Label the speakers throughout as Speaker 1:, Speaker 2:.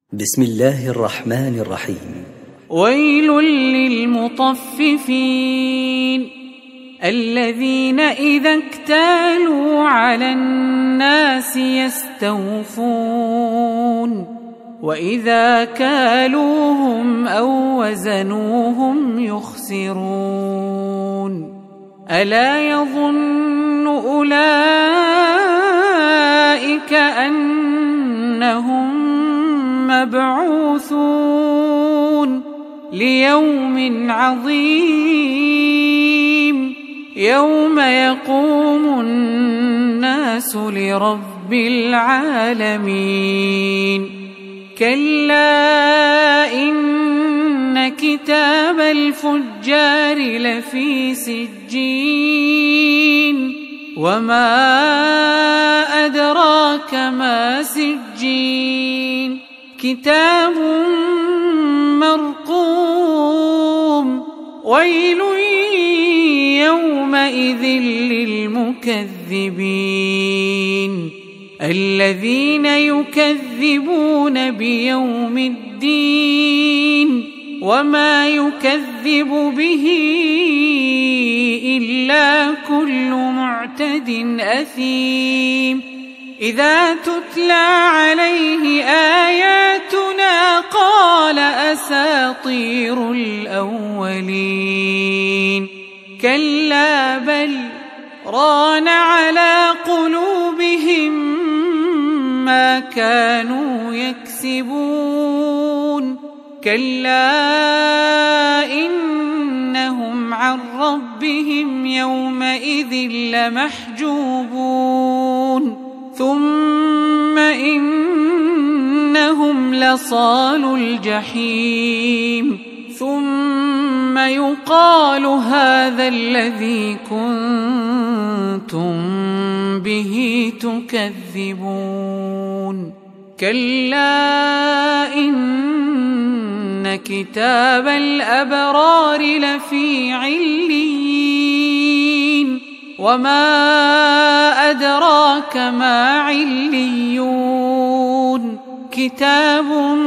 Speaker 1: بسم الله الرحمن الرحيم.
Speaker 2: ويل للمطففين الذين إذا اكتالوا على الناس يستوفون وإذا كالوهم أو وزنوهم يخسرون ألا يظن أولئك أنهم مبعوثون ليوم عظيم يوم يقوم الناس لرب العالمين كلا إن كتاب الفجار لفي سجين وما أدراك ما سجين كتاب مرقوم ويل يومئذ للمكذبين الذين يكذبون بيوم الدين وما يكذب به إلا كل معتد أثيم إذا تتلى عليه آياتنا قال أساطير الأولين كلا بل ران على قلوبهم ما كانوا يكسبون كلا إنهم عن ربهم يومئذ لمحجوبون ثم إنهم لصالو الجحيم ثم يقال هذا الذي كنتم به تكذبون كلا إن كتاب الأبرار لفي عليين وما أدراك ما عليون كتاب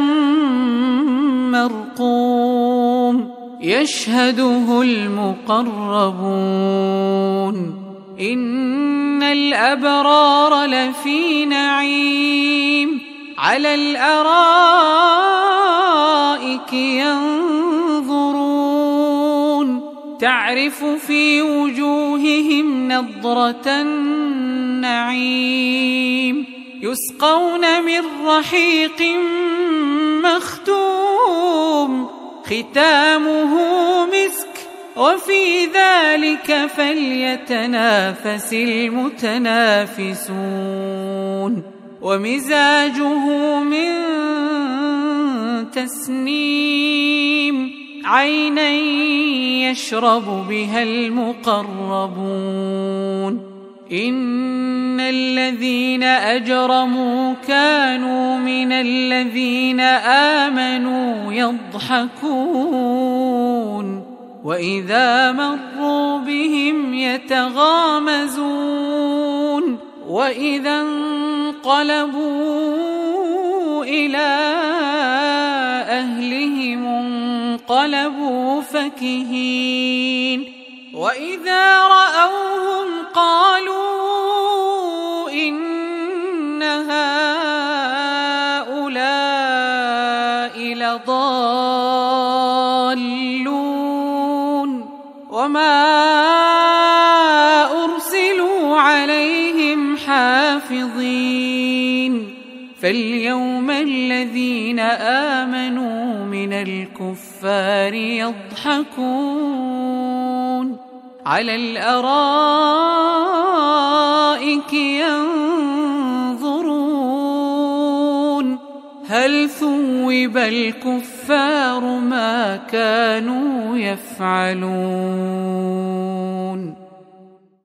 Speaker 2: مرقوم يشهده المقربون إن الأبرار لفي نعيم على الأرائك ينظرون تعرف في وجوههم نضرة النعيم يسقون من رحيق مختوم ختامه مسك وفي ذلك فليتنافس المتنافسون ومزاجه من تسنيم عينا يشرب بها المقربون إن الذين أجرموا كانوا من الذين آمنوا يضحكون وإذا مروا بهم يتغامزون وإذا انقلبوا إلى أهلهم انقلبوا فكهين وإذا رأوهم قالوا إن هؤلاء لضالون وما أرسلوا عليهم حافظين فاليوم الذين آمنوا من الكفار يضحكون على الأرائك ينظرون هل ثوب الكفار ما كانوا يفعلون